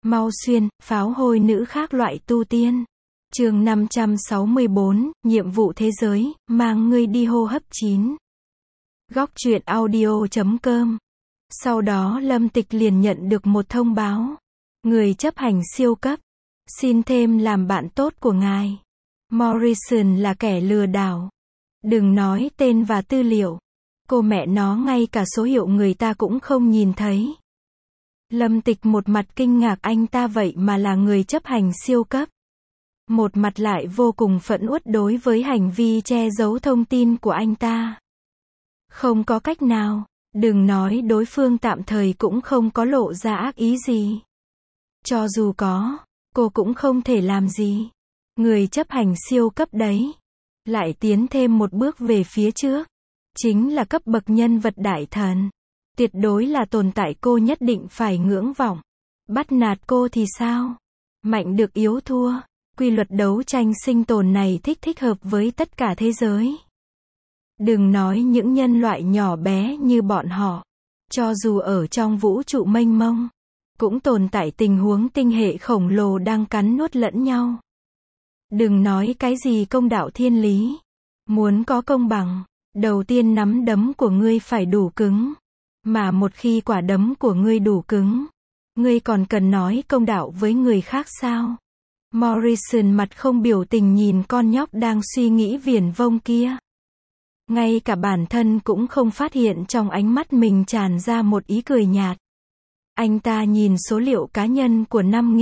Mau xuyên, pháo hôi nữ khác loại tu tiên. Chương 564, nhiệm vụ thế giới, mang ngươi đi hô hấp 9. Góc truyện audio.com. Sau đó Lâm Tịch liền nhận được một thông báo. Người chấp hành siêu cấp. Xin thêm làm bạn tốt của ngài. Morrison là kẻ lừa đảo. Đừng nói tên và tư liệu. Cô mẹ nó, ngay cả số hiệu người ta cũng không nhìn thấy. Lâm Tịch một mặt kinh ngạc, anh ta vậy mà là người chấp hành siêu cấp. Một mặt lại vô cùng phẫn uất đối với hành vi che giấu thông tin của anh ta. Không có cách nào, đừng nói đối phương tạm thời cũng không có lộ ra ác ý gì. Cho dù có, cô cũng không thể làm gì. Người chấp hành siêu cấp đấy, lại tiến thêm một bước về phía trước. Chính là cấp bậc nhân vật đại thần. Tuyệt đối là tồn tại cô nhất định phải ngưỡng vọng. Bắt nạt cô thì sao? Mạnh được yếu thua. Quy luật đấu tranh sinh tồn này thích hợp với tất cả thế giới. Đừng nói những nhân loại nhỏ bé như bọn họ. Cho dù ở trong vũ trụ mênh mông, cũng tồn tại tình huống tinh hệ khổng lồ đang cắn nuốt lẫn nhau. Đừng nói cái gì công đạo thiên lý. Muốn có công bằng, đầu tiên nắm đấm của ngươi phải đủ cứng. Mà một khi quả đấm của ngươi đủ cứng, ngươi còn cần nói công đạo với người khác sao? Morrison mặt không biểu tình nhìn con nhóc đang suy nghĩ viển vông kia. Ngay cả bản thân cũng không phát hiện trong ánh mắt mình tràn ra một ý cười nhạt. Anh ta nhìn số liệu cá nhân của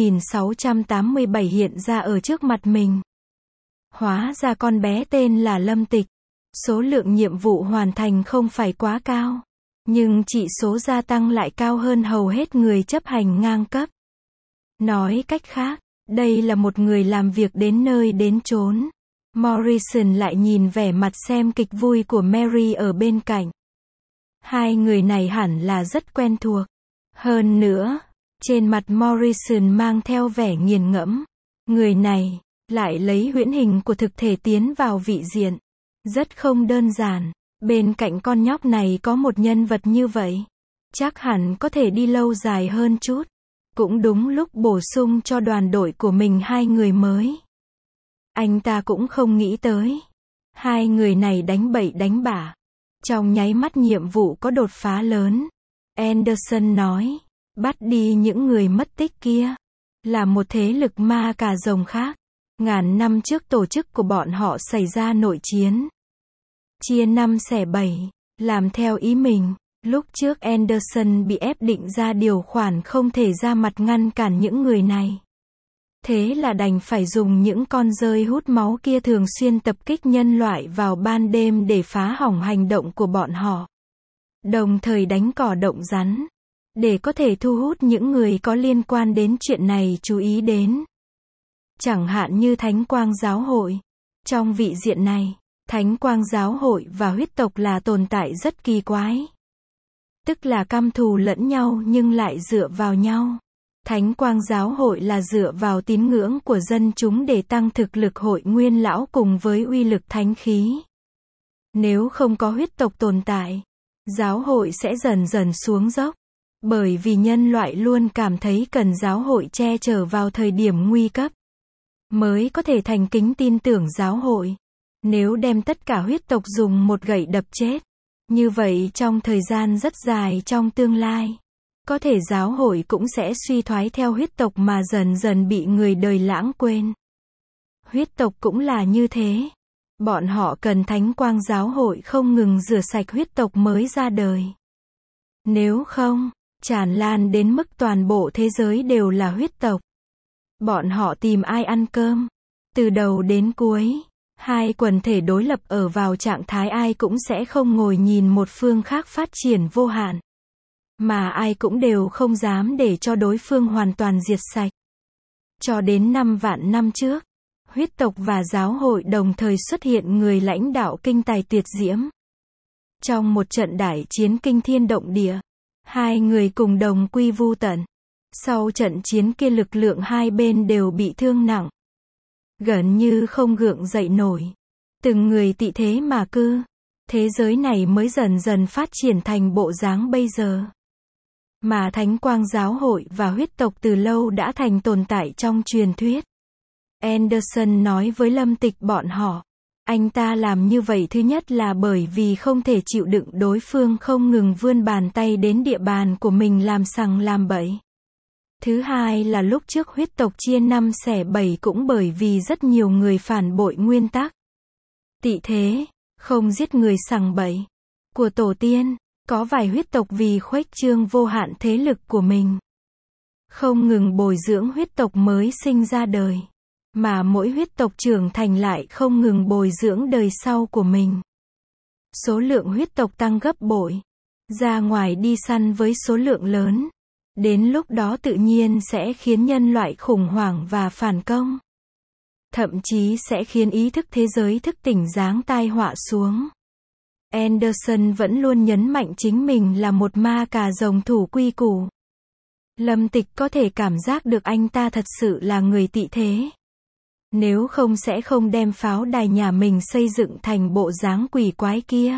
5687 hiện ra ở trước mặt mình. Hóa ra con bé tên là Lâm Tịch. Số lượng nhiệm vụ hoàn thành không phải quá cao, nhưng chỉ số gia tăng lại cao hơn hầu hết người chấp hành ngang cấp. Nói cách khác, đây là một người làm việc đến nơi đến chốn. Morrison lại nhìn vẻ mặt xem kịch vui của Mary ở bên cạnh. Hai người này hẳn là rất quen thuộc. Hơn nữa, trên mặt Morrison mang theo vẻ nghiền ngẫm. Người này, lại lấy huyễn hình của thực thể tiến vào vị diện. Rất không đơn giản. Bên cạnh con nhóc này có một nhân vật như vậy, chắc hẳn có thể đi lâu dài hơn chút. Cũng đúng lúc bổ sung cho đoàn đội của mình hai người mới. Anh ta cũng không nghĩ tới. Hai người này đánh bậy đánh bạ. Trong nháy mắt nhiệm vụ có đột phá lớn. Anderson nói, bắt đi những người mất tích kia. Là một thế lực ma cà rồng khác. Ngàn năm trước tổ chức của bọn họ xảy ra nội chiến. Chia 5 xẻ 7, làm theo ý mình. Lúc trước Anderson bị ép định ra điều khoản không thể ra mặt ngăn cản những người này. Thế là đành phải dùng những con dơi hút máu kia thường xuyên tập kích nhân loại vào ban đêm để phá hỏng hành động của bọn họ. Đồng thời đánh cỏ động rắn, để có thể thu hút những người có liên quan đến chuyện này chú ý đến. Chẳng hạn như Thánh Quang Giáo hội. Trong vị diện này, Thánh Quang Giáo hội và huyết tộc là tồn tại rất kỳ quái. Tức là căm thù lẫn nhau nhưng lại dựa vào nhau. Thánh Quang Giáo hội là dựa vào tín ngưỡng của dân chúng để tăng thực lực hội nguyên lão cùng với uy lực thánh khí. Nếu không có huyết tộc tồn tại, giáo hội sẽ dần dần xuống dốc. Bởi vì nhân loại luôn cảm thấy cần giáo hội che chở vào thời điểm nguy cấp, mới có thể thành kính tin tưởng giáo hội. Nếu đem tất cả huyết tộc dùng một gậy đập chết, như vậy trong thời gian rất dài trong tương lai, có thể giáo hội cũng sẽ suy thoái theo huyết tộc mà dần dần bị người đời lãng quên. Huyết tộc cũng là như thế. Bọn họ cần Thánh Quang Giáo hội không ngừng rửa sạch huyết tộc mới ra đời. Nếu không, tràn lan đến mức toàn bộ thế giới đều là huyết tộc. Bọn họ tìm ai ăn cơm? Từ đầu đến cuối, hai quần thể đối lập ở vào trạng thái ai cũng sẽ không ngồi nhìn một phương khác phát triển vô hạn. Mà ai cũng đều không dám để cho đối phương hoàn toàn diệt sạch. Cho đến 5 vạn năm trước, huyết tộc và giáo hội đồng thời xuất hiện người lãnh đạo kinh tài tuyệt diễm. Trong một trận đại chiến kinh thiên động địa, hai người cùng đồng quy vu tận. Sau trận chiến kia lực lượng hai bên đều bị thương nặng. Gần như không gượng dậy nổi. Từng người tị thế mà cư. Thế giới này mới dần dần phát triển thành bộ dáng bây giờ. Mà Thánh Quang Giáo hội và huyết tộc từ lâu đã thành tồn tại trong truyền thuyết. Anderson nói với Lâm Tịch bọn họ. Anh ta làm như vậy thứ nhất là bởi vì không thể chịu đựng đối phương không ngừng vươn bàn tay đến địa bàn của mình làm sằng làm bậy. Thứ hai là lúc trước huyết tộc chia 5 xẻ 7 cũng bởi vì rất nhiều người phản bội nguyên tắc tị thế, không giết người sằng bậy của tổ tiên. Có vài huyết tộc vì khuếch trương vô hạn thế lực của mình, không ngừng bồi dưỡng huyết tộc mới sinh ra đời. Mà mỗi huyết tộc trưởng thành lại không ngừng bồi dưỡng đời sau của mình. Số lượng huyết tộc tăng gấp bội. Ra ngoài đi săn với số lượng lớn. Đến lúc đó tự nhiên sẽ khiến nhân loại khủng hoảng và phản công. Thậm chí sẽ khiến ý thức thế giới thức tỉnh giáng tai họa xuống. Anderson vẫn luôn nhấn mạnh chính mình là một ma cà rồng thủ quy củ. Lâm Tịch có thể cảm giác được anh ta thật sự là người tị thế. Nếu không sẽ không đem pháo đài nhà mình xây dựng thành bộ dáng quỷ quái kia.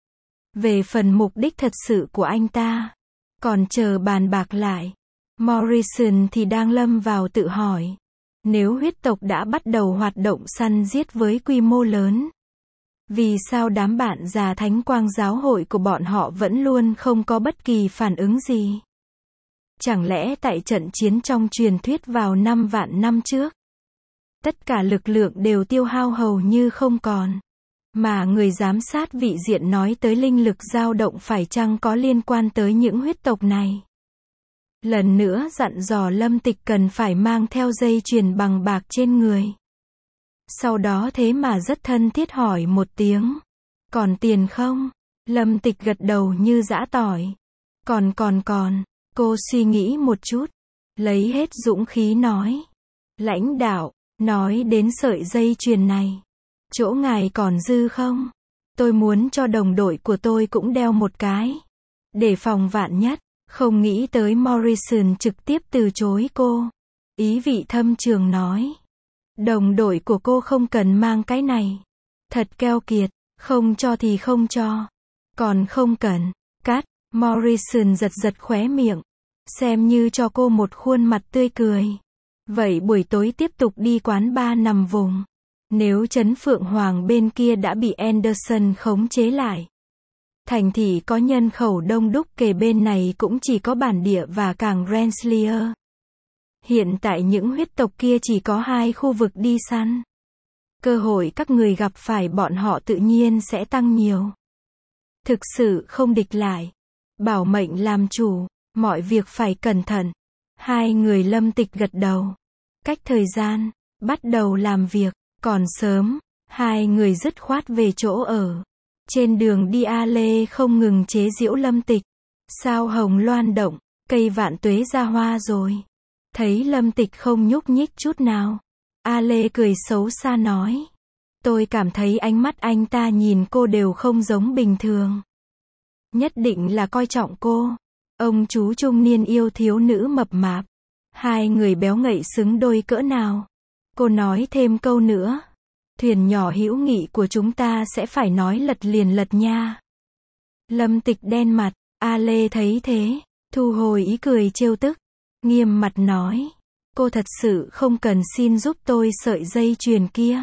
Về phần mục đích thật sự của anh ta, còn chờ bàn bạc lại. Morrison thì đang lâm vào tự hỏi. Nếu huyết tộc đã bắt đầu hoạt động săn giết với quy mô lớn, vì sao đám bạn già Thánh Quang Giáo hội của bọn họ vẫn luôn không có bất kỳ phản ứng gì? Chẳng lẽ tại trận chiến trong truyền thuyết vào 5 vạn năm trước, tất cả lực lượng đều tiêu hao hầu như không còn. Mà người giám sát vị diện nói tới linh lực dao động phải chăng có liên quan tới những huyết tộc này. Lần nữa dặn dò Lâm Tịch cần phải mang theo dây chuyền bằng bạc trên người. Sau đó thế mà rất thân thiết hỏi một tiếng. Còn tiền không? Lâm Tịch gật đầu như giã tỏi. Còn. Cô suy nghĩ một chút. Lấy hết dũng khí nói. Lãnh đạo, nói đến sợi dây chuyền này. Chỗ ngài còn dư không? Tôi muốn cho đồng đội của tôi cũng đeo một cái. Để phòng vạn nhất. Không nghĩ tới Morrison trực tiếp từ chối cô. Ý vị thâm trường nói. Đồng đội của cô không cần mang cái này. Thật keo kiệt, không cho thì không cho. Còn không cần. Cắt, Morrison giật khóe miệng. Xem như cho cô một khuôn mặt tươi cười. Vậy buổi tối tiếp tục đi quán bar nằm vùng. Nếu Trấn Phượng Hoàng bên kia đã bị Anderson khống chế lại. Thành thị có nhân khẩu đông đúc kề bên này cũng chỉ có bản địa và cảng Rensselaer. Hiện tại những huyết tộc kia chỉ có 2 khu vực đi săn. Cơ hội các người gặp phải bọn họ tự nhiên sẽ tăng nhiều. Thực sự không địch lại. Bảo mệnh làm chủ, mọi việc phải cẩn thận. 2 người Lâm Tịch gật đầu. Cách thời gian, bắt đầu làm việc, còn sớm, 2 người dứt khoát về chỗ ở. Trên đường đi A Lê không ngừng chế giễu Lâm Tịch. Sao hồng loan động, cây vạn tuế ra hoa rồi. Thấy Lâm Tịch không nhúc nhích chút nào. A Lê cười xấu xa nói. Tôi cảm thấy ánh mắt anh ta nhìn cô đều không giống bình thường. Nhất định là coi trọng cô. Ông chú trung niên yêu thiếu nữ mập mạp. 2 người béo ngậy xứng đôi cỡ nào. Cô nói thêm câu nữa. Thuyền nhỏ hữu nghị của chúng ta sẽ phải nói lật liền lật nha. Lâm Tịch đen mặt. A Lê thấy thế, thu hồi ý cười trêu tức. Nghiêm mặt nói. Cô thật sự không cần xin giúp tôi sợi dây chuyền kia.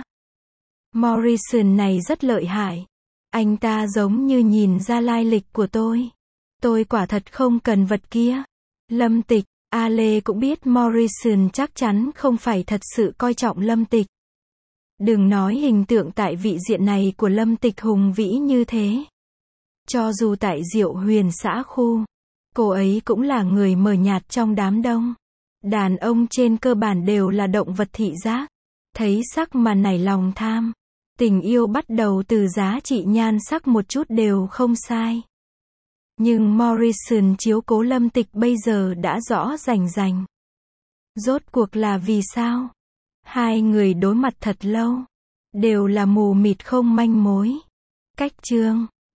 Morrison này rất lợi hại. Anh ta giống như nhìn ra lai lịch của tôi. Tôi quả thật không cần vật kia. Lâm Tịch, A Lê cũng biết Morrison chắc chắn không phải thật sự coi trọng Lâm Tịch. Đừng nói hình tượng tại vị diện này của Lâm Tịch hùng vĩ như thế. Cho dù tại Diệu Huyền xã khu, cô ấy cũng là người mờ nhạt trong đám đông. Đàn ông trên cơ bản đều là động vật thị giác. Thấy sắc mà nảy lòng tham. Tình yêu bắt đầu từ giá trị nhan sắc một chút đều không sai. Nhưng Morrison chiếu cố Lâm Tịch bây giờ đã rõ rành rành. Rốt cuộc là vì sao? 2 người đối mặt thật lâu. Đều là mù mịt không manh mối. Cách chương